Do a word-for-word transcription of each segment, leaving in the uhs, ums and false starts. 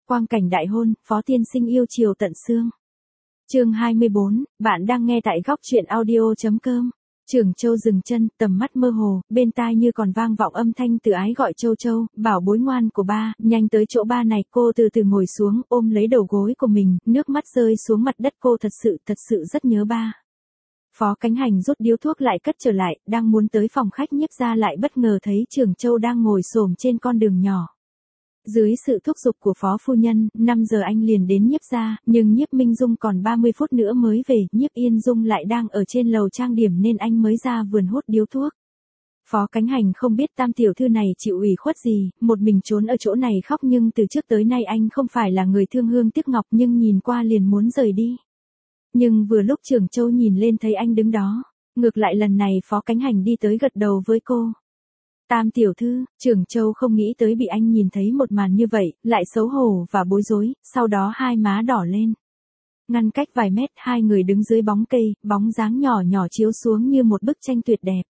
Quang cảnh đại hôn, Phó tiên sinh yêu chiều tận xương. Chương hai mươi bốn, bạn đang nghe tại góc truyện audio chấm com. Trường Châu dừng chân, tầm mắt mơ hồ, bên tai như còn vang vọng âm thanh từ ái gọi Châu Châu, bảo bối ngoan của ba, nhanh tới chỗ ba này. Cô từ từ ngồi xuống, ôm lấy đầu gối của mình, nước mắt rơi xuống mặt đất. Cô thật sự, thật sự rất nhớ ba. Phó Cánh Hành rút điếu thuốc lại cất trở lại, đang muốn tới phòng khách Nhiếp gia lại bất ngờ thấy Trường Châu đang ngồi xổm trên con đường nhỏ. Dưới sự thúc giục của phó phu nhân, năm giờ anh liền đến Nhiếp gia, nhưng Nhiếp Minh Dung còn ba mươi phút nữa mới về, Nhiếp Yên Dung lại đang ở trên lầu trang điểm nên anh mới ra vườn hút điếu thuốc. Phó Cánh Hành không biết tam tiểu thư này chịu ủy khuất gì, một mình trốn ở chỗ này khóc, nhưng từ trước tới nay anh không phải là người thương hương tiếc ngọc, nhưng nhìn qua liền muốn rời đi. Nhưng vừa lúc Trường Châu nhìn lên thấy anh đứng đó, ngược lại lần này Phó Cánh Hành đi tới gật đầu với cô. Tam tiểu thư, Trường Châu không nghĩ tới bị anh nhìn thấy một màn như vậy, lại xấu hổ và bối rối, sau đó hai má đỏ lên. Ngăn cách vài mét, hai người đứng dưới bóng cây, bóng dáng nhỏ nhỏ chiếu xuống như một bức tranh tuyệt đẹp.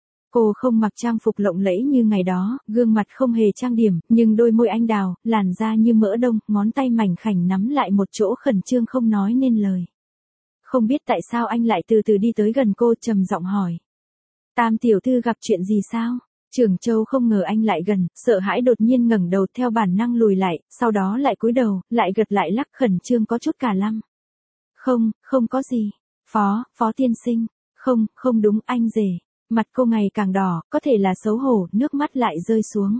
Cô không mặc trang phục lộng lẫy như ngày đó, gương mặt không hề trang điểm, nhưng đôi môi anh đào, làn da như mỡ đông, ngón tay mảnh khảnh nắm lại một chỗ khẩn trương không nói nên lời. Không biết tại sao anh lại từ từ đi tới gần cô, trầm giọng hỏi. Tam tiểu thư gặp chuyện gì sao? Trường Châu không ngờ anh lại gần, sợ hãi đột nhiên ngẩng đầu, theo bản năng lùi lại, sau đó lại cúi đầu, lại gật lại lắc, khẩn trương có chút cả lăm. Không, không có gì. Phó, phó tiên sinh. Không, không đúng anh rể. Mặt cô ngày càng đỏ, có thể là xấu hổ, nước mắt lại rơi xuống.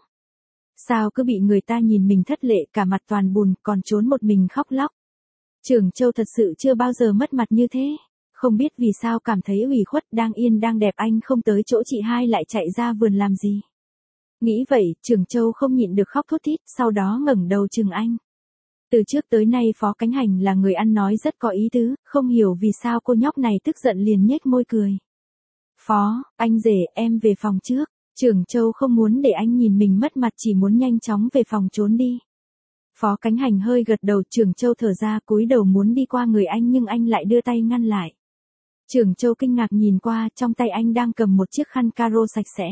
Sao cứ bị người ta nhìn mình thất lệ, cả mặt toàn bùn, còn trốn một mình khóc lóc. Trường Châu thật sự chưa bao giờ mất mặt như thế. Không biết vì sao cảm thấy ủy khuất, đang yên đang đẹp anh không tới chỗ chị hai lại chạy ra vườn làm gì. Nghĩ vậy, Trường Châu không nhịn được khóc thút thít, sau đó ngẩng đầu chừng anh. Từ trước tới nay Phó Cánh Hành là người ăn nói rất có ý tứ, không hiểu vì sao cô nhóc này tức giận liền nhếch môi cười. Phó, anh rể, em về phòng trước. Trường Châu không muốn để anh nhìn mình mất mặt, chỉ muốn nhanh chóng về phòng trốn đi. Phó Cánh Hành hơi gật đầu, Trường Châu thở ra cúi đầu muốn đi qua người anh nhưng anh lại đưa tay ngăn lại. Trường Châu kinh ngạc nhìn qua, trong tay anh đang cầm một chiếc khăn caro sạch sẽ.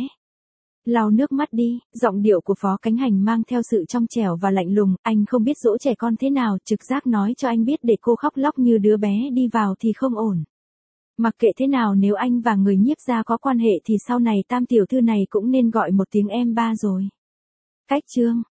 Lau nước mắt đi, giọng điệu của Phó Cánh Hành mang theo sự trong trẻo và lạnh lùng, anh không biết dỗ trẻ con thế nào, trực giác nói cho anh biết để cô khóc lóc như đứa bé đi vào thì không ổn. Mặc kệ thế nào, nếu anh và người Nhiếp gia có quan hệ thì sau này tam tiểu thư này cũng nên gọi một tiếng em ba rồi. Cách chương